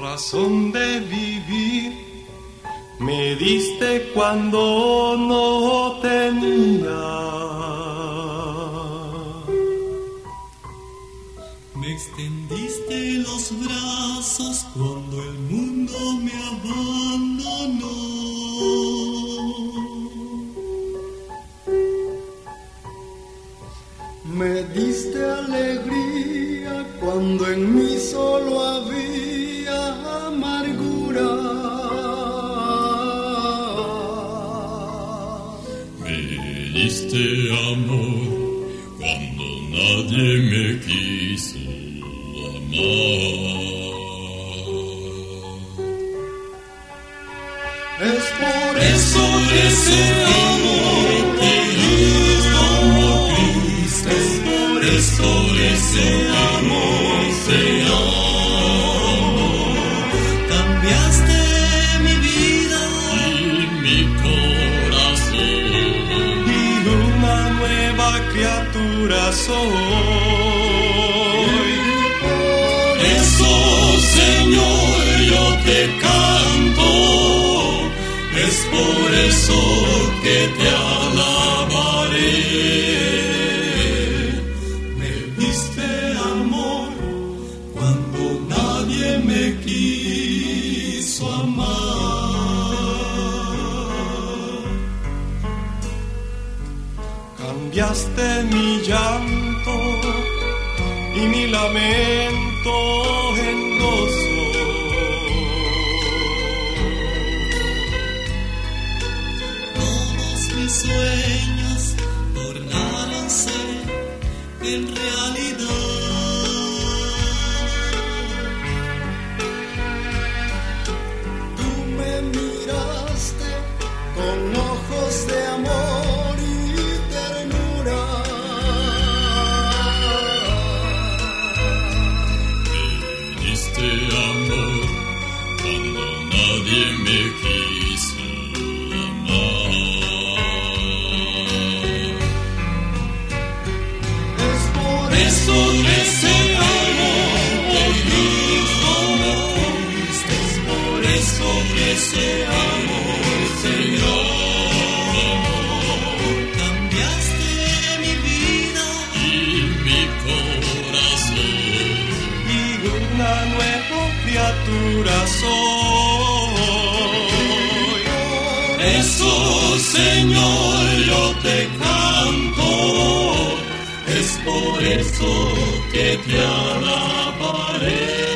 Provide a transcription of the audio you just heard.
razón de vivir me diste cuando no tenía. Me extendiste los brazos cuando el mundo me abandonó. Me diste alegría cuando en mí solo había amargura. Me diste amor cuando nadie me quiso amar. Es por eso ese amor te Cristo. Es por eso ese amor te amo. Cambiaste mi vida y mi corazón. Y una nueva criatura soy. Por eso, Señor, yo te canto. Es por eso que te alabaré. Me diste amor cuando nadie me quiso amar. Cambiaste mi llanto y mi lamento en gozo. Mis sueños tornáronse en realidad. Tú me miraste con ojos de amor y ternura. Me diste amor cuando nadie me quiso amar. Eso ese amor que Cristo me diste, por eso ese amor, Señor. Cambiaste mi vida y mi corazón. Y una nueva criatura soy. Eso, Señor, yo te canto. Es por eso que te alabaré.